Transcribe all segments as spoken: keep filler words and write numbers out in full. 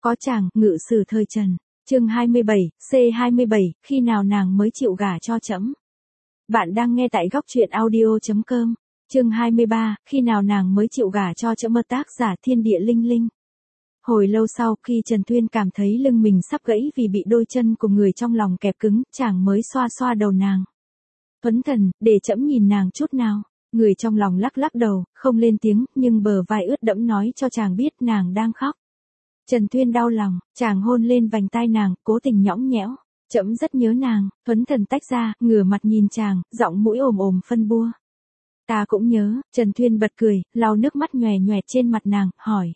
Có chàng, ngự sử thời Trần. Chương hai mươi bảy, C hai mươi bảy, khi nào nàng mới chịu gả cho trẫm. Bạn đang nghe tại góc truyện audio chấm com. Chương hai mươi ba, khi nào nàng mới chịu gả cho trẫm. Tác giả Thiên Địa Linh Linh. Hồi lâu sau, khi Trần Thuyên cảm thấy lưng mình sắp gãy vì bị đôi chân của người trong lòng kẹp cứng, chàng mới xoa xoa đầu nàng. Tuấn thần, để trẫm nhìn nàng chút nào. Người trong lòng lắc lắc đầu, không lên tiếng, nhưng bờ vai ướt đẫm nói cho chàng biết nàng đang khóc. Trần Thuyên đau lòng, chàng hôn lên vành tai nàng, cố tình nhõng nhẽo. Trẫm rất nhớ nàng. Tuấn thần tách ra, ngửa mặt nhìn chàng, giọng mũi ồm ồm phân bua. Ta cũng nhớ. Trần Thuyên bật cười, lau nước mắt nhòe nhòe trên mặt nàng, hỏi.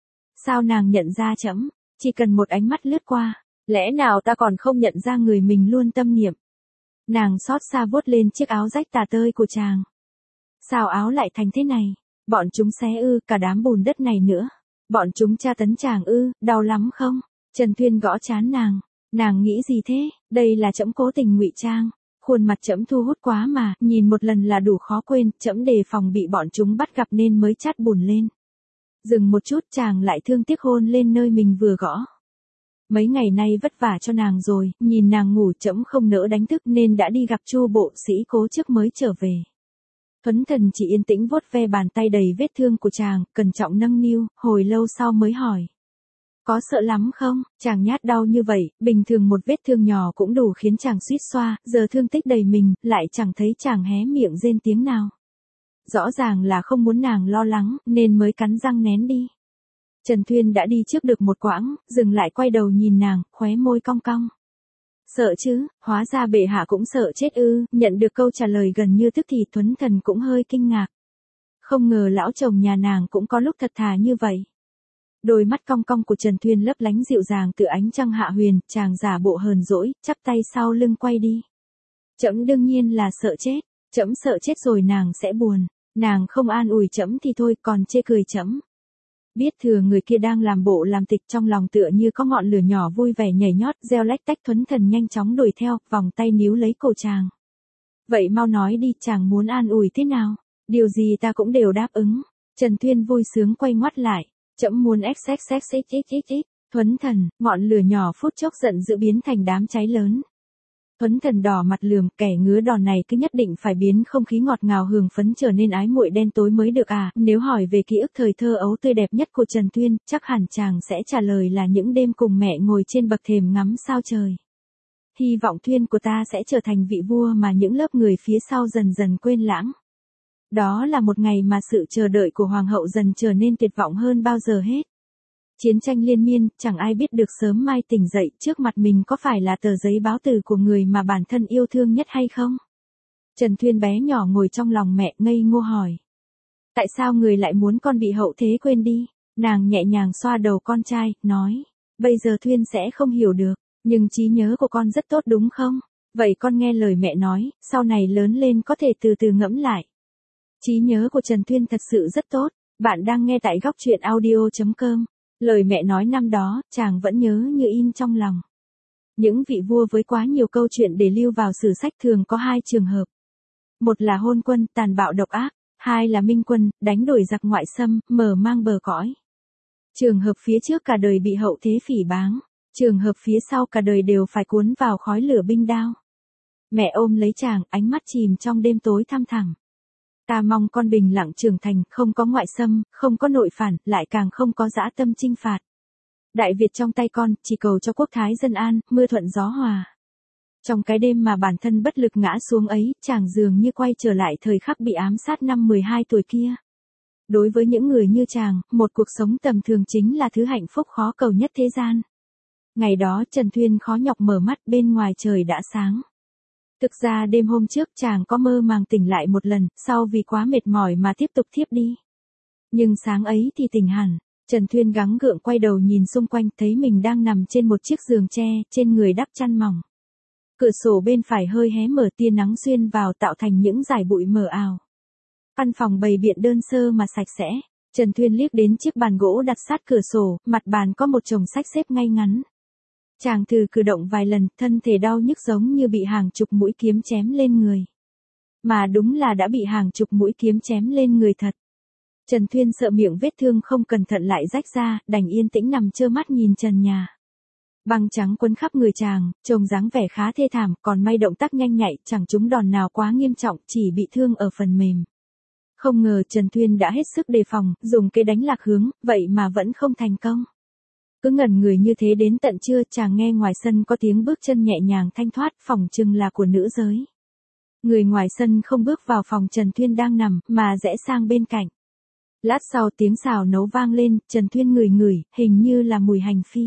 Sao nàng nhận ra trẫm? Chỉ cần một ánh mắt lướt qua, lẽ nào ta còn không nhận ra người mình luôn tâm niệm? Nàng xót xa vuốt lên chiếc áo rách tả tơi của chàng. Sao áo lại thành thế này? Bọn chúng xé ư, cả đám bùn đất này nữa. Bọn chúng tra tấn chàng ư, đau lắm không? Trần Thuyên gõ trán nàng. Nàng nghĩ gì thế? Đây là trẫm cố tình ngụy trang. Khuôn mặt trẫm thu hút quá mà, nhìn một lần là đủ khó quên, trẫm đề phòng bị bọn chúng bắt gặp nên mới chát bùn lên. Dừng một chút, chàng lại thương tiếc hôn lên nơi mình vừa gõ. Mấy ngày nay vất vả cho nàng rồi, nhìn nàng ngủ trẫm không nỡ đánh thức nên đã đi gặp Chu bộ sĩ Cố trước mới trở về. Tuấn thần chỉ yên tĩnh vuốt ve bàn tay đầy vết thương của chàng, cẩn trọng nâng niu, hồi lâu sau mới hỏi. Có sợ lắm không? Chàng nhát đau như vậy, bình thường một vết thương nhỏ cũng đủ khiến chàng suýt xoa, giờ thương tích đầy mình, lại chẳng thấy chàng hé miệng rên tiếng nào. Rõ ràng là không muốn nàng lo lắng, nên mới cắn răng nén đi. Trần Thuyên đã đi trước được một quãng, dừng lại quay đầu nhìn nàng, khóe môi cong cong. Sợ chứ, hóa ra bệ hạ cũng sợ chết ư. Nhận được câu trả lời gần như tức thì Tuấn thần cũng hơi kinh ngạc. Không ngờ lão chồng nhà nàng cũng có lúc thật thà như vậy. Đôi mắt cong cong của Trần Thuyên lấp lánh dịu dàng từ ánh trăng hạ huyền, chàng giả bộ hờn dỗi, chắp tay sau lưng quay đi. Trẫm đương nhiên là sợ chết, trẫm sợ chết rồi nàng sẽ buồn, nàng không an ủi trẫm thì thôi, còn chê cười trẫm. Biết thừa người kia đang làm bộ làm tịch, trong lòng tựa như có ngọn lửa nhỏ vui vẻ nhảy nhót, reo lách tách. Tuấn thần nhanh chóng đuổi theo, vòng tay níu lấy cổ chàng. Vậy mau nói đi, chàng muốn an ủi thế nào? Điều gì ta cũng đều đáp ứng. Trần Thuyên vui sướng quay ngoắt lại. Trẫm muốn xxxxxxx. Tuấn thần, ngọn lửa nhỏ phút chốc giận dữ biến thành đám cháy lớn. Tuấn thần đỏ mặt lườm, kẻ ngứa đòn này cứ nhất định phải biến không khí ngọt ngào hương phấn trở nên ái muội đen tối mới được à. Nếu hỏi về ký ức thời thơ ấu tươi đẹp nhất của Trần Thuyên, chắc hẳn chàng sẽ trả lời là những đêm cùng mẹ ngồi trên bậc thềm ngắm sao trời. Hy vọng Thuyên của ta sẽ trở thành vị vua mà những lớp người phía sau dần dần quên lãng. Đó là một ngày mà sự chờ đợi của hoàng hậu dần trở nên tuyệt vọng hơn bao giờ hết. Chiến tranh liên miên, chẳng ai biết được sớm mai tỉnh dậy, trước mặt mình có phải là tờ giấy báo từ của người mà bản thân yêu thương nhất hay không? Trần Thuyên bé nhỏ ngồi trong lòng mẹ, ngây ngô hỏi. Tại sao người lại muốn con bị hậu thế quên đi? Nàng nhẹ nhàng xoa đầu con trai, nói. Bây giờ Thuyên sẽ không hiểu được, nhưng trí nhớ của con rất tốt đúng không? Vậy con nghe lời mẹ nói, sau này lớn lên có thể từ từ ngẫm lại. Trí nhớ của Trần Thuyên thật sự rất tốt. Bạn đang nghe tại góc truyện audio chấm com. Lời mẹ nói năm đó, chàng vẫn nhớ như in trong lòng. Những vị vua với quá nhiều câu chuyện để lưu vào sử sách thường có hai trường hợp. Một là hôn quân, tàn bạo độc ác. Hai là minh quân, đánh đuổi giặc ngoại xâm, mở mang bờ cõi. Trường hợp phía trước cả đời bị hậu thế phỉ báng. Trường hợp phía sau cả đời đều phải cuốn vào khói lửa binh đao. Mẹ ôm lấy chàng, ánh mắt chìm trong đêm tối thăm thẳm. Ta mong con bình lặng trưởng thành, không có ngoại xâm, không có nội phản, lại càng không có dã tâm chinh phạt. Đại Việt trong tay con, chỉ cầu cho quốc thái dân an, mưa thuận gió hòa. Trong cái đêm mà bản thân bất lực ngã xuống ấy, chàng dường như quay trở lại thời khắc bị ám sát năm mười hai tuổi kia. Đối với những người như chàng, một cuộc sống tầm thường chính là thứ hạnh phúc khó cầu nhất thế gian. Ngày đó Trần Thuyên khó nhọc mở mắt, bên ngoài trời đã sáng. Thực ra đêm hôm trước chàng có mơ màng tỉnh lại một lần, sau vì quá mệt mỏi mà tiếp tục thiếp đi. Nhưng sáng ấy thì tỉnh hẳn, Trần Thuyên gắng gượng quay đầu nhìn xung quanh, thấy mình đang nằm trên một chiếc giường tre, trên người đắp chăn mỏng. Cửa sổ bên phải hơi hé mở, tia nắng xuyên vào tạo thành những dải bụi mờ ảo. Căn phòng bày biện đơn sơ mà sạch sẽ. Trần Thuyên liếc đến chiếc bàn gỗ đặt sát cửa sổ, mặt bàn có một chồng sách xếp ngay ngắn. Chàng thử cử động vài lần, thân thể đau nhức giống như bị hàng chục mũi kiếm chém lên người. Mà đúng là đã bị hàng chục mũi kiếm chém lên người thật. Trần Thuyên sợ miệng vết thương không cẩn thận lại rách ra, đành yên tĩnh nằm trơ mắt nhìn trần nhà. Băng trắng quấn khắp người chàng, trông dáng vẻ khá thê thảm, còn may động tác nhanh nhạy, chẳng trúng đòn nào quá nghiêm trọng, chỉ bị thương ở phần mềm. Không ngờ Trần Thuyên đã hết sức đề phòng, dùng cây đánh lạc hướng, vậy mà vẫn không thành công. Cứ ngẩn người như thế đến tận trưa, chàng nghe ngoài sân có tiếng bước chân nhẹ nhàng thanh thoát, phỏng chừng là của nữ giới. Người ngoài sân không bước vào phòng Trần Thuyên đang nằm, mà rẽ sang bên cạnh. Lát sau tiếng xào nấu vang lên, Trần Thuyên ngửi ngửi, hình như là mùi hành phi.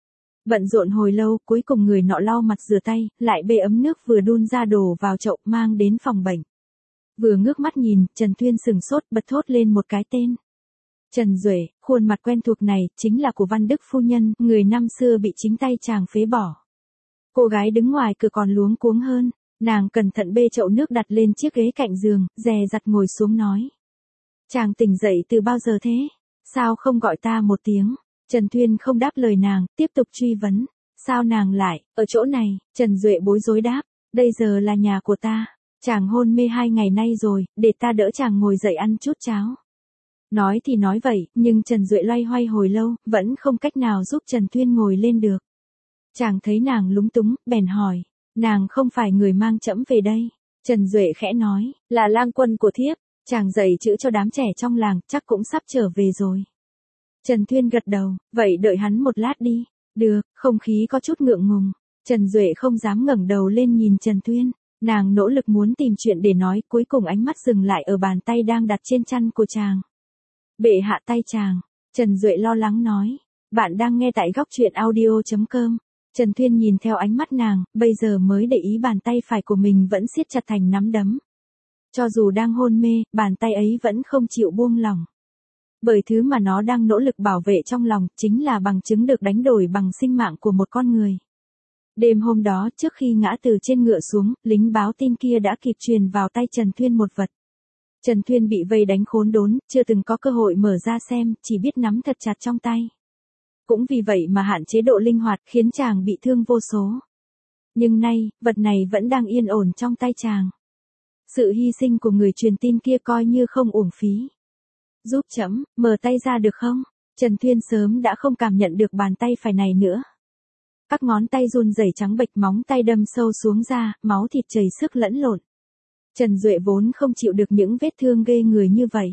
Bận rộn hồi lâu, cuối cùng người nọ lau mặt rửa tay, lại bê ấm nước vừa đun ra đổ vào chậu mang đến phòng bệnh. Vừa ngước mắt nhìn, Trần Thuyên sừng sốt bật thốt lên một cái tên. Trần Duệ, khuôn mặt quen thuộc này, chính là của Văn Đức phu nhân, người năm xưa bị chính tay chàng phế bỏ. Cô gái đứng ngoài cửa còn luống cuống hơn, nàng cẩn thận bê chậu nước đặt lên chiếc ghế cạnh giường, dè dặt ngồi xuống nói. Chàng tỉnh dậy từ bao giờ thế? Sao không gọi ta một tiếng? Trần Thuyên không đáp lời nàng, tiếp tục truy vấn. Sao nàng lại, ở chỗ này? Trần Duệ bối rối đáp. Đây giờ là nhà của ta. Chàng hôn mê hai ngày nay rồi, để ta đỡ chàng ngồi dậy ăn chút cháo. Nói thì nói vậy, nhưng Trần Duệ loay hoay hồi lâu, vẫn không cách nào giúp Trần Thuyên ngồi lên được. Chàng thấy nàng lúng túng, bèn hỏi. Nàng không phải người mang trẫm về đây. Trần Duệ khẽ nói, là lang quân của thiếp. Chàng dạy chữ cho đám trẻ trong làng, chắc cũng sắp trở về rồi. Trần Thuyên gật đầu, vậy đợi hắn một lát đi. Được, không khí có chút ngượng ngùng. Trần Duệ không dám ngẩng đầu lên nhìn Trần Thuyên. Nàng nỗ lực muốn tìm chuyện để nói, cuối cùng ánh mắt dừng lại ở bàn tay đang đặt trên chăn của chàng. Bệ hạ tay chàng. Trần Duệ lo lắng nói. Bạn đang nghe tại góc truyện audio chấm com. Trần Thuyên nhìn theo ánh mắt nàng, bây giờ mới để ý bàn tay phải của mình vẫn siết chặt thành nắm đấm. Cho dù đang hôn mê, bàn tay ấy vẫn không chịu buông lỏng. Bởi thứ mà nó đang nỗ lực bảo vệ trong lòng, chính là bằng chứng được đánh đổi bằng sinh mạng của một con người. Đêm hôm đó, trước khi ngã từ trên ngựa xuống, lính báo tin kia đã kịp truyền vào tay Trần Thuyên một vật. Trần Thuyên bị vây đánh khốn đốn, chưa từng có cơ hội mở ra xem, chỉ biết nắm thật chặt trong tay. Cũng vì vậy mà hạn chế độ linh hoạt, khiến chàng bị thương vô số. Nhưng nay, vật này vẫn đang yên ổn trong tay chàng. Sự hy sinh của người truyền tin kia coi như không uổng phí. Giúp trẫm, mở tay ra được không? Trần Thuyên sớm đã không cảm nhận được bàn tay phải này nữa. Các ngón tay run rẩy trắng bệch, móng tay đâm sâu xuống da, máu thịt chảy sức lẫn lộn. Trần Duệ vốn không chịu được những vết thương ghê người như vậy.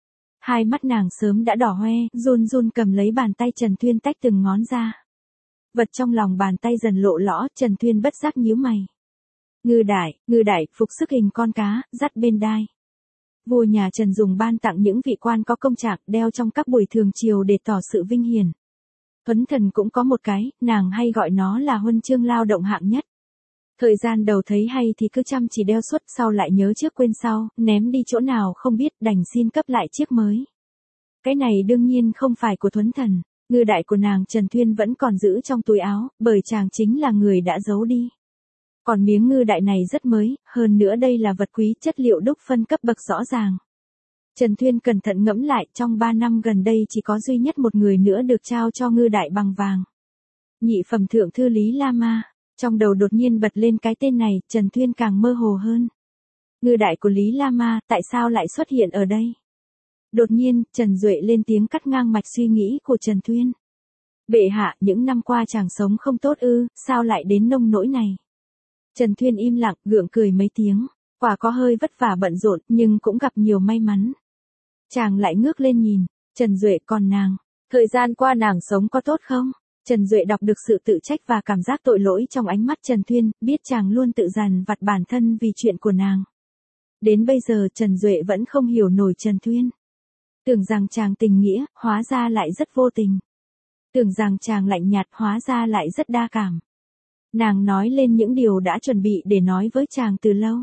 Hai mắt nàng sớm đã đỏ hoe, run run cầm lấy bàn tay Trần Thuyên tách từng ngón ra. Vật trong lòng bàn tay dần lộ lõ, Trần Thuyên bất giác nhíu mày. Ngư đại, ngư đại, phục sức hình con cá, dắt bên đai. Vua nhà Trần dùng ban tặng những vị quan có công trạng, đeo trong các buổi thường triều để tỏ sự vinh hiển. Thuấn thần cũng có một cái, nàng hay gọi nó là huân chương lao động hạng nhất. Thời gian đầu thấy hay thì cứ chăm chỉ đeo suốt, sau lại nhớ trước quên sau, ném đi chỗ nào không biết, đành xin cấp lại chiếc mới. Cái này đương nhiên không phải của Thuấn thần, ngư đại của nàng Trần Thuyên vẫn còn giữ trong túi áo, bởi chàng chính là người đã giấu đi. Còn miếng ngư đại này rất mới, hơn nữa đây là vật quý, chất liệu đúc phân cấp bậc rõ ràng. Trần Thuyên cẩn thận ngẫm lại, trong ba năm gần đây chỉ có duy nhất một người nữa được trao cho ngư đại bằng vàng. Nhị phẩm thượng thư Lý La Ma. Trong đầu đột nhiên bật lên cái tên này, Trần Thuyên càng mơ hồ hơn. Ngư đại của Lý La Ma, tại sao lại xuất hiện ở đây? Đột nhiên, Trần Duệ lên tiếng cắt ngang mạch suy nghĩ của Trần Thuyên. Bệ hạ, những năm qua chàng sống không tốt ư, sao lại đến nông nỗi này? Trần Thuyên im lặng, gượng cười mấy tiếng. Quả có hơi vất vả bận rộn, nhưng cũng gặp nhiều may mắn. Chàng lại ngước lên nhìn. Trần Duệ, còn nàng, thời gian qua nàng sống có tốt không? Trần Duệ đọc được sự tự trách và cảm giác tội lỗi trong ánh mắt Trần Thuyên, biết chàng luôn tự dằn vặt bản thân vì chuyện của nàng. Đến bây giờ Trần Duệ vẫn không hiểu nổi Trần Thuyên. Tưởng rằng chàng tình nghĩa, hóa ra lại rất vô tình. Tưởng rằng chàng lạnh nhạt, hóa ra lại rất đa cảm. Nàng nói lên những điều đã chuẩn bị để nói với chàng từ lâu.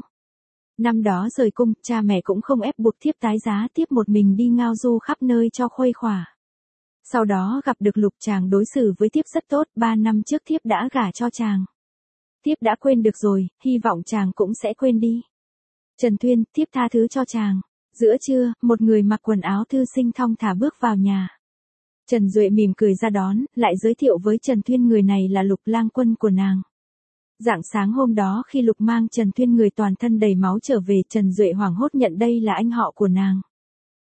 Năm đó rời cung, cha mẹ cũng không ép buộc thiếp tái giá tiếp một mình đi ngao du khắp nơi cho khuây khỏa. Sau đó gặp được Lục, chàng đối xử với thiếp rất tốt, ba năm trước thiếp đã gả cho chàng. Thiếp đã quên được rồi, hy vọng chàng cũng sẽ quên đi. Trần Thuyên, thiếp tha thứ cho chàng. Giữa trưa, một người mặc quần áo thư sinh thong thả bước vào nhà. Trần Duệ mỉm cười ra đón, lại giới thiệu với Trần Thuyên người này là Lục, lang quân của nàng. Rạng sáng hôm đó khi Lục mang Trần Thuyên người toàn thân đầy máu trở về, Trần Duệ hoảng hốt nhận đây là anh họ của nàng.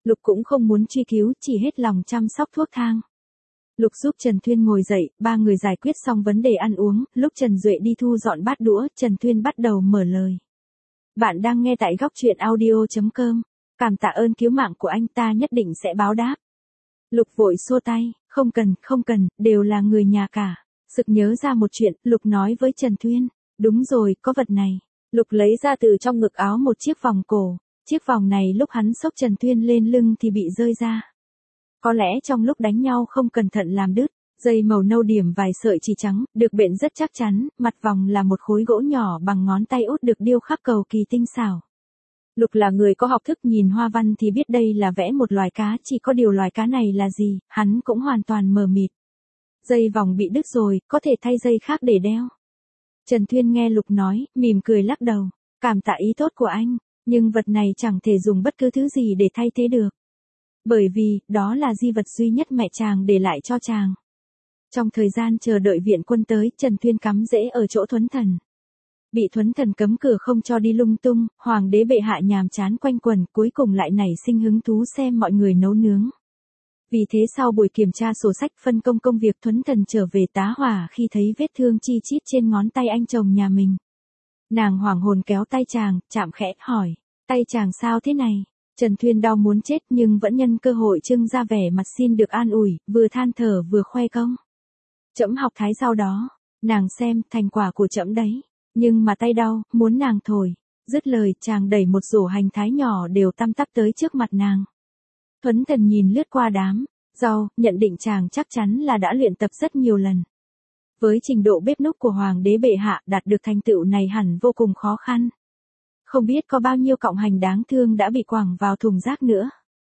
Lục cũng không muốn truy cứu, chỉ hết lòng chăm sóc thuốc thang. Lục giúp Trần Thuyên ngồi dậy, ba người giải quyết xong vấn đề ăn uống, lúc Trần Duệ đi thu dọn bát đũa, Trần Thuyên bắt đầu mở lời. Bạn đang nghe tại góc truyện audio chấm com. Cảm tạ ơn cứu mạng của anh, ta nhất định sẽ báo đáp. Lục vội xua tay, không cần, không cần, đều là người nhà cả. Sực nhớ ra một chuyện, Lục nói với Trần Thuyên. Đúng rồi, có vật này. Lục lấy ra từ trong ngực áo một chiếc vòng cổ. Chiếc vòng này lúc hắn xốc Trần Thuyên lên lưng thì bị rơi ra. Có lẽ trong lúc đánh nhau không cẩn thận làm đứt. Dây màu nâu điểm vài sợi chỉ trắng, được bện rất chắc chắn, mặt vòng là một khối gỗ nhỏ bằng ngón tay út được điêu khắc cầu kỳ tinh xảo. Lục là người có học thức, nhìn hoa văn thì biết đây là vẽ một loài cá, chỉ có điều loài cá này là gì, hắn cũng hoàn toàn mờ mịt. Dây vòng bị đứt rồi, có thể thay dây khác để đeo. Trần Thuyên nghe Lục nói, mỉm cười lắc đầu, cảm tạ ý tốt của anh, nhưng vật này chẳng thể dùng bất cứ thứ gì để thay thế được. Bởi vì, đó là di vật duy nhất mẹ chàng để lại cho chàng. Trong thời gian chờ đợi viện quân tới, Trần Thuyên cắm rễ ở chỗ Thuấn Thần. Bị Thuấn Thần cấm cửa không cho đi lung tung, hoàng đế bệ hạ nhàm chán quanh quẩn, cuối cùng lại nảy sinh hứng thú xem mọi người nấu nướng. Vì thế sau buổi kiểm tra sổ sách phân công công việc, Thuấn Thần trở về tá hỏa khi thấy vết thương chi chít trên ngón tay anh chồng nhà mình. Nàng hoảng hồn kéo tay chàng, chạm khẽ, hỏi, tay chàng sao thế này? Trần Thuyên đau muốn chết nhưng vẫn nhân cơ hội trưng ra vẻ mặt xin được an ủi, vừa than thở vừa khoe công. Trẫm học thái sau đó, nàng xem, thành quả của trẫm đấy. Nhưng mà tay đau, muốn nàng thổi. Dứt lời, chàng đẩy một rổ hành thái nhỏ đều tăm tắp tới trước mặt nàng. Thuấn Thần nhìn lướt qua đám rau, nhận định chàng chắc chắn là đã luyện tập rất nhiều lần. Với trình độ bếp núc của hoàng đế bệ hạ, đạt được thành tựu này hẳn vô cùng khó khăn. Không biết có bao nhiêu cọng hành đáng thương đã bị quẳng vào thùng rác nữa.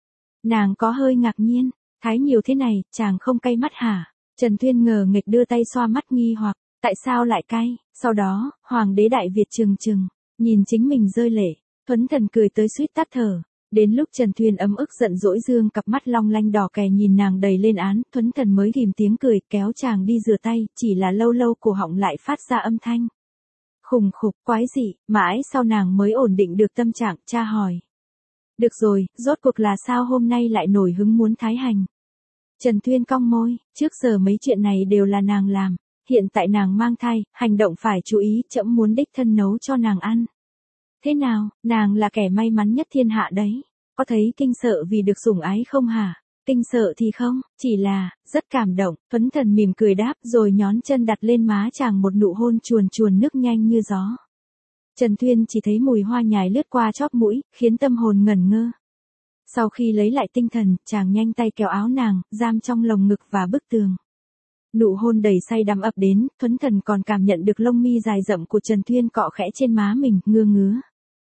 Nàng có hơi ngạc nhiên, thái nhiều thế này, chàng không cay mắt hả? Trần Thuyên ngờ nghịch đưa tay xoa mắt nghi hoặc, tại sao lại cay? Sau đó, hoàng đế Đại Việt trừng trừng, nhìn chính mình rơi lệ, Thuấn Thần cười tới suýt tắt thở. Đến lúc Trần Thuyên ấm ức giận dỗi dương cặp mắt long lanh đỏ kè nhìn nàng đầy lên án, Thuấn Thần mới ghim tiếng cười, kéo chàng đi rửa tay, chỉ là lâu lâu cổ họng lại phát ra âm thanh. Khùng khục, quái dị, mãi sau nàng mới ổn định được tâm trạng, tra hỏi. Được rồi, rốt cuộc là sao hôm nay lại nổi hứng muốn thái hành? Trần Thuyên cong môi, trước giờ mấy chuyện này đều là nàng làm, hiện tại nàng mang thai, hành động phải chú ý, trẫm muốn đích thân nấu cho nàng ăn. Thế nào, nàng là kẻ may mắn nhất thiên hạ đấy, có thấy kinh sợ vì được sủng ái không hả? Kinh sợ thì không, chỉ là, rất cảm động, Thuấn Thần mỉm cười đáp rồi nhón chân đặt lên má chàng một nụ hôn chuồn chuồn nước nhanh như gió. Trần Thuyên chỉ thấy mùi hoa nhài lướt qua chóp mũi, khiến tâm hồn ngẩn ngơ. Sau khi lấy lại tinh thần, chàng nhanh tay kéo áo nàng, giam trong lồng ngực và bức tường. Nụ hôn đầy say đắm ập đến, Thuấn Thần còn cảm nhận được lông mi dài rậm của Trần Thuyên cọ khẽ trên má mình, ngưa ngứa.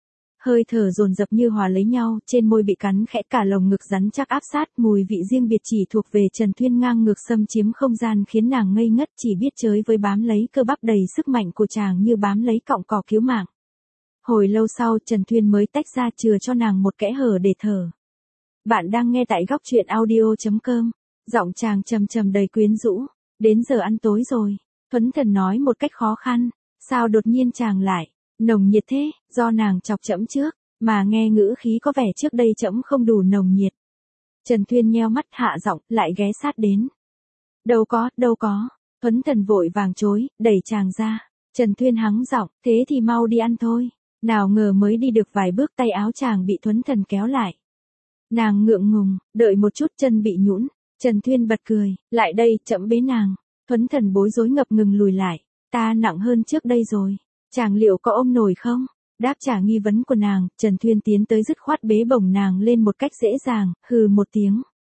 Hơi thở dồn dập như hòa lấy nhau, trên môi bị cắn khẽ, cả lồng ngực rắn chắc áp sát, mùi vị riêng biệt chỉ thuộc về Trần Thuyên ngang ngược xâm chiếm không gian khiến nàng ngây ngất, chỉ biết chới với bám lấy cơ bắp đầy sức mạnh của chàng như bám lấy cọng cỏ cứu mạng. Hồi lâu sau, Trần Thuyên mới tách ra chừa cho nàng một kẽ hở để thở. Bạn đang nghe tại góc truyện audio chấm com, giọng chàng trầm trầm đầy quyến rũ. Đến giờ ăn tối rồi, Thuấn Thần nói một cách khó khăn, sao đột nhiên chàng lại nồng nhiệt thế, do nàng chọc trẫm trước, mà nghe ngữ khí có vẻ trước đây trẫm không đủ nồng nhiệt. Trần Thuyên nheo mắt hạ giọng, lại ghé sát đến. Đâu có, đâu có, Thuấn Thần vội vàng chối, đẩy chàng ra. Trần Thuyên hắng giọng, thế thì mau đi ăn thôi. Nào ngờ mới đi được vài bước tay áo chàng bị Thuấn Thần kéo lại. Nàng ngượng ngùng, đợi một chút chân bị nhũn. Trần Thuyên bật cười, lại đây, trẫm bế nàng. Thuấn Thần bối rối ngập ngừng lùi lại, ta nặng hơn trước đây rồi, chàng liệu có ôm nổi không? Đáp trả nghi vấn của nàng, Trần Thuyên tiến tới dứt khoát bế bổng nàng lên một cách dễ dàng, hừ một tiếng.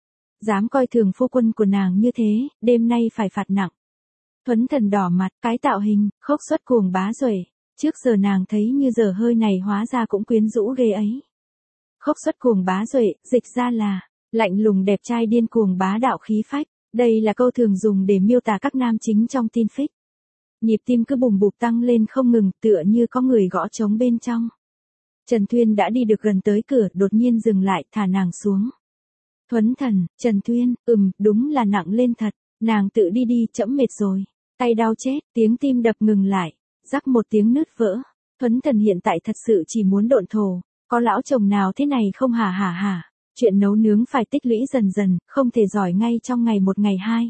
Dám coi thường phu quân của nàng như thế, đêm nay phải phạt nặng. Thuấn Thần đỏ mặt, cái tạo hình, khốc xuất cuồng bá duệ, trước giờ nàng thấy như giờ hơi này hóa ra cũng quyến rũ ghê ấy. Khốc xuất cuồng bá duệ, dịch ra là lạnh lùng đẹp trai điên cuồng bá đạo khí phách, đây là câu thường dùng để miêu tả các nam chính trong tin fic. Nhịp tim cứ bùng bụp tăng lên không ngừng, tựa như có người gõ trống bên trong. Trần Thuyên đã đi được gần tới cửa, đột nhiên dừng lại, thả nàng xuống. Thuấn Thần, Trần Thuyên, ừm, đúng là nặng lên thật, nàng tự đi đi, trẫm mệt rồi. Tay đau chết, tiếng tim đập ngừng lại, rắc một tiếng nứt vỡ. Thuấn Thần hiện tại thật sự chỉ muốn độn thổ, có lão chồng nào thế này không hả hả hả. Chuyện nấu nướng phải tích lũy dần dần, không thể giỏi ngay trong ngày một ngày hai.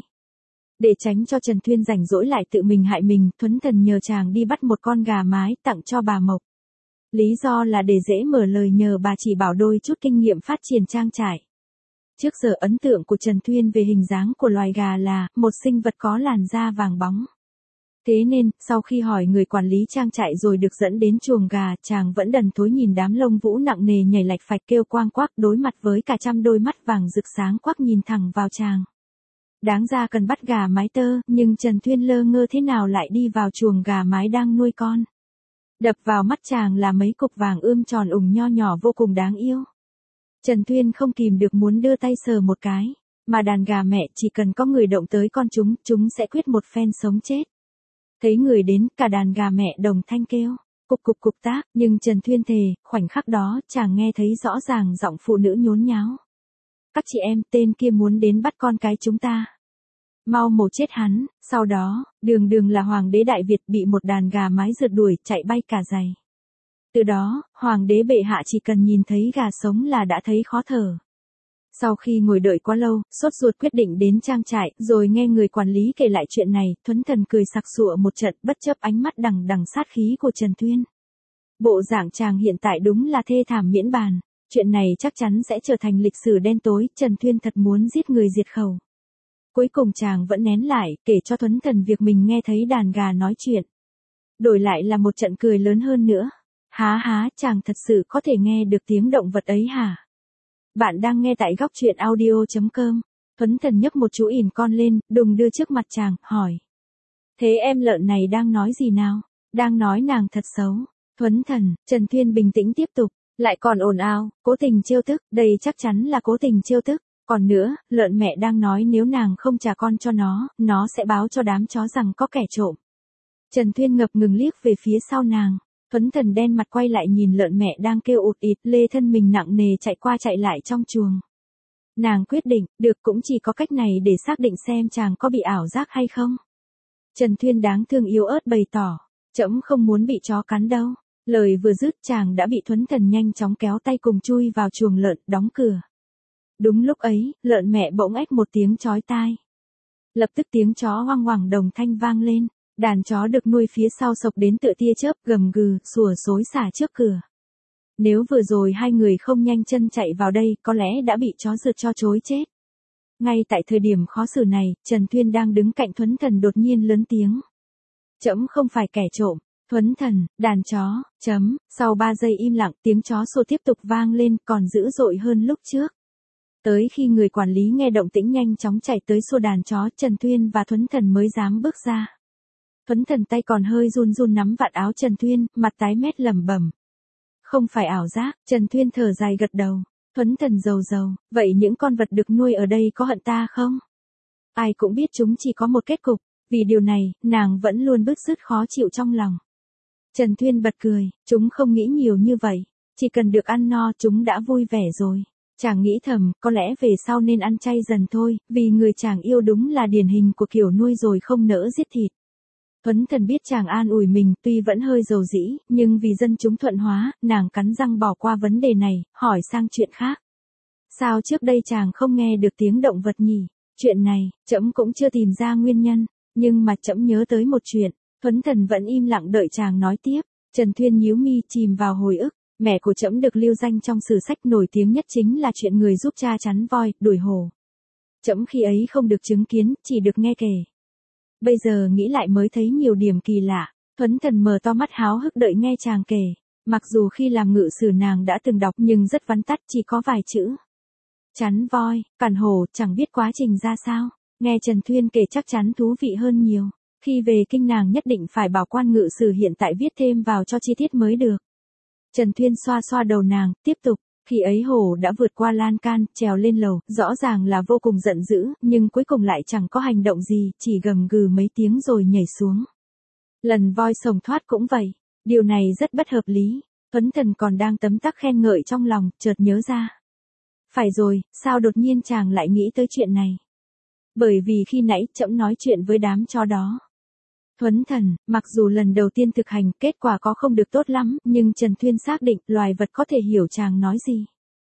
Để tránh cho Trần Thuyên rảnh rỗi lại tự mình hại mình, Thuấn Thần nhờ chàng đi bắt một con gà mái tặng cho bà Mộc. Lý do là để dễ mở lời nhờ bà chỉ bảo đôi chút kinh nghiệm phát triển trang trại. Trước giờ ấn tượng của Trần Thuyên về hình dáng của loài gà là một sinh vật có làn da vàng bóng. Thế nên, sau khi hỏi người quản lý trang trại rồi được dẫn đến chuồng gà, chàng vẫn đần thối nhìn đám lông vũ nặng nề nhảy lạch phạch kêu quang quác đối mặt với cả trăm đôi mắt vàng rực sáng quắc nhìn thẳng vào chàng. Đáng ra cần bắt gà mái tơ, nhưng Trần Thuyên lơ ngơ thế nào lại đi vào chuồng gà mái đang nuôi con. Đập vào mắt chàng là mấy cục vàng ươm tròn ủng nho nhỏ vô cùng đáng yêu. Trần Thuyên không kìm được muốn đưa tay sờ một cái, mà đàn gà mẹ chỉ cần có người động tới con chúng, chúng sẽ quyết một phen sống chết. Thấy người đến, cả đàn gà mẹ đồng thanh kêu, cục cục cục tác, nhưng Trần Thuyên thề, khoảnh khắc đó, chàng nghe thấy rõ ràng giọng phụ nữ nhốn nháo. Các chị em, tên kia muốn đến bắt con cái chúng ta. Mau mổ chết hắn, sau đó, đường đường là hoàng đế Đại Việt bị một đàn gà mái rượt đuổi, chạy bay cả giày. Từ đó, hoàng đế bệ hạ chỉ cần nhìn thấy gà sống là đã thấy khó thở. Sau khi ngồi đợi quá lâu, sốt ruột quyết định đến trang trại, rồi nghe người quản lý kể lại chuyện này, Thuấn Thần cười sặc sụa một trận bất chấp ánh mắt đằng đằng sát khí của Trần Thuyên. Bộ dạng chàng hiện tại đúng là thê thảm miễn bàn, chuyện này chắc chắn sẽ trở thành lịch sử đen tối, Trần Thuyên thật muốn giết người diệt khẩu. Cuối cùng chàng vẫn nén lại, kể cho Thuấn Thần việc mình nghe thấy đàn gà nói chuyện. Đổi lại là một trận cười lớn hơn nữa. Há há, chàng thật sự có thể nghe được tiếng động vật ấy hả? Bạn đang nghe tại góc truyện audio chấm com. Thuấn Thần nhấc một chú ỉn con lên, đùng đưa trước mặt chàng, hỏi. Thế em lợn này đang nói gì nào? Đang nói nàng thật xấu. Thuấn Thần, Trần Thuyên bình tĩnh tiếp tục, lại còn ồn ào, cố tình trêu tức, đây chắc chắn là cố tình trêu tức. Còn nữa, lợn mẹ đang nói nếu nàng không trả con cho nó, nó sẽ báo cho đám chó rằng có kẻ trộm. Trần Thuyên ngập ngừng liếc về phía sau nàng. Thuấn Thần đen mặt quay lại nhìn lợn mẹ đang kêu ụt ịt, lê thân mình nặng nề chạy qua chạy lại trong chuồng. Nàng quyết định, được cũng chỉ có cách này để xác định xem chàng có bị ảo giác hay không. Trần Thuyên đáng thương yếu ớt bày tỏ, trẫm không muốn bị chó cắn đâu. Lời vừa dứt chàng đã bị Thuấn Thần nhanh chóng kéo tay cùng chui vào chuồng lợn, đóng cửa. Đúng lúc ấy, lợn mẹ bỗng ếch một tiếng chói tai. Lập tức tiếng chó hoang hoảng đồng thanh vang lên. Đàn chó được nuôi phía sau sộc đến tựa tia chớp gầm gừ, sủa xối xả trước cửa. Nếu vừa rồi hai người không nhanh chân chạy vào đây, có lẽ đã bị chó rượt cho trối chết. Ngay tại thời điểm khó xử này, Trần Thuyên đang đứng cạnh Thuấn Thần đột nhiên lớn tiếng. Trẫm không phải kẻ trộm. Thuấn Thần, đàn chó, chấm, sau ba giây im lặng, tiếng chó sủa tiếp tục vang lên, còn dữ dội hơn lúc trước. Tới khi người quản lý nghe động tĩnh nhanh chóng chạy tới xua đàn chó, Trần Thuyên và Thuấn Thần mới dám bước ra. Thuấn Thần tay còn hơi run run nắm vạt áo Trần Thuyên, mặt tái mét lẩm bẩm. Không phải ảo giác, Trần Thuyên thở dài gật đầu. Thuấn Thần rầu rầu, vậy những con vật được nuôi ở đây có hận ta không? Ai cũng biết chúng chỉ có một kết cục, vì điều này, nàng vẫn luôn bứt rứt khó chịu trong lòng. Trần Thuyên bật cười, chúng không nghĩ nhiều như vậy, chỉ cần được ăn no chúng đã vui vẻ rồi. Chàng nghĩ thầm, có lẽ về sau nên ăn chay dần thôi, vì người chàng yêu đúng là điển hình của kiểu nuôi rồi không nỡ giết thịt. Thuấn Thần biết chàng an ủi mình, tuy vẫn hơi dầu dĩ, nhưng vì dân chúng thuận hóa, nàng cắn răng bỏ qua vấn đề này, hỏi sang chuyện khác. Sao trước đây chàng không nghe được tiếng động vật nhỉ? Chuyện này, trẫm cũng chưa tìm ra nguyên nhân, nhưng mà trẫm nhớ tới một chuyện. Thuấn Thần vẫn im lặng đợi chàng nói tiếp. Trần Thuyên nhíu mi chìm vào hồi ức. Mẹ của trẫm được lưu danh trong sử sách nổi tiếng nhất chính là chuyện người giúp cha chắn voi, đuổi hổ. Trẫm khi ấy không được chứng kiến, chỉ được nghe kể. Bây giờ nghĩ lại mới thấy nhiều điểm kỳ lạ. Thuấn Thần mở to mắt háo hức đợi nghe chàng kể. Mặc dù khi làm ngự sử nàng đã từng đọc nhưng rất vắn tắt, chỉ có vài chữ. Chắn voi, cản hổ, chẳng biết quá trình ra sao. Nghe Trần Thuyên kể chắc chắn thú vị hơn nhiều. Khi về kinh nàng nhất định phải bảo quan ngự sử hiện tại viết thêm vào cho chi tiết mới được. Trần Thuyên xoa xoa đầu nàng, tiếp tục. Khi ấy hổ đã vượt qua lan can, trèo lên lầu, rõ ràng là vô cùng giận dữ, nhưng cuối cùng lại chẳng có hành động gì, chỉ gầm gừ mấy tiếng rồi nhảy xuống. Lần voi sồng thoát cũng vậy. Điều này rất bất hợp lý. Thuấn Thần còn đang tấm tắc khen ngợi trong lòng, chợt nhớ ra. Phải rồi, sao đột nhiên chàng lại nghĩ tới chuyện này? Bởi vì khi nãy trẫm nói chuyện với đám chó đó. Thuấn Thần, mặc dù lần đầu tiên thực hành kết quả có không được tốt lắm, nhưng Trần Thuyên xác định loài vật có thể hiểu chàng nói gì.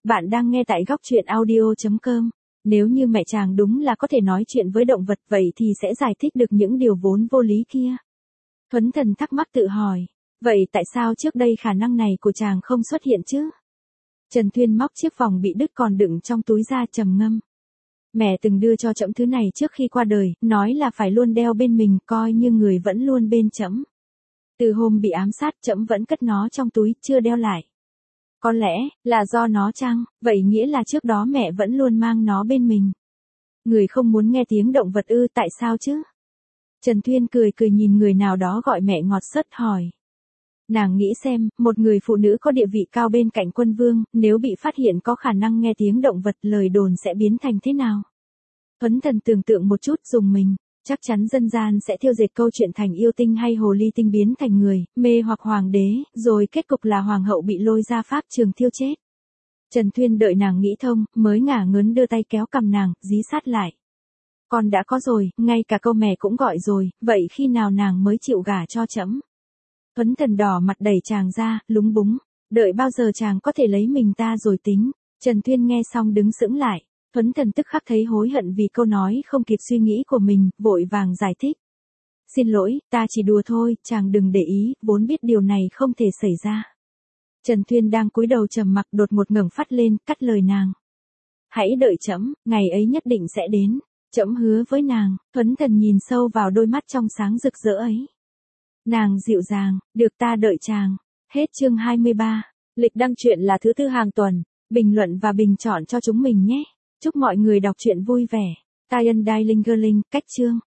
Bạn đang nghe tại góc truyện audio chấm com. Nếu như mẹ chàng đúng là có thể nói chuyện với động vật vậy thì sẽ giải thích được những điều vốn vô lý kia. Thuấn Thần thắc mắc tự hỏi, vậy tại sao trước đây khả năng này của chàng không xuất hiện chứ? Trần Thuyên móc chiếc vòng bị đứt còn đựng trong túi ra trầm ngâm. Mẹ từng đưa cho trẫm thứ này trước khi qua đời, nói là phải luôn đeo bên mình, coi như người vẫn luôn bên trẫm. Từ hôm bị ám sát trẫm vẫn cất nó trong túi, chưa đeo lại. Có lẽ, là do nó chăng, vậy nghĩa là trước đó mẹ vẫn luôn mang nó bên mình. Người không muốn nghe tiếng động vật ư, tại sao chứ? Trần Thuyên cười cười nhìn người nào đó gọi mẹ ngọt sớt hỏi. Nàng nghĩ xem, một người phụ nữ có địa vị cao bên cạnh quân vương, nếu bị phát hiện có khả năng nghe tiếng động vật lời đồn sẽ biến thành thế nào? Thuấn Thần tưởng tượng một chút dùng mình. Chắc chắn dân gian sẽ thiêu dệt câu chuyện thành yêu tinh hay hồ ly tinh biến thành người, mê hoặc hoàng đế, rồi kết cục là hoàng hậu bị lôi ra pháp trường thiêu chết. Trần Thuyên đợi nàng nghĩ thông, mới ngả ngớn đưa tay kéo cầm nàng, dí sát lại. Con đã có rồi, ngay cả câu mẹ cũng gọi rồi, vậy khi nào nàng mới chịu gả cho trẫm? Thuấn Thần đỏ mặt đẩy chàng ra, lúng búng, đợi bao giờ chàng có thể lấy mình ta rồi tính. Trần Thuyên nghe xong đứng sững lại. Thuấn Thần tức khắc thấy hối hận vì câu nói không kịp suy nghĩ của mình, vội vàng giải thích. Xin lỗi, ta chỉ đùa thôi, chàng đừng để ý, vốn biết điều này không thể xảy ra. Trần Thuyên đang cúi đầu trầm mặc đột ngột ngẩng phát lên, cắt lời nàng. Hãy đợi trẫm, ngày ấy nhất định sẽ đến, trẫm hứa với nàng. Thuấn Thần nhìn sâu vào đôi mắt trong sáng rực rỡ ấy. Nàng dịu dàng, được ta đợi chàng. Hết chương hai mươi ba. Lịch đăng truyện là thứ tư hàng tuần, bình luận và bình chọn cho chúng mình nhé. Chúc mọi người đọc truyện vui vẻ. Tyen Darling Girling, cách chương.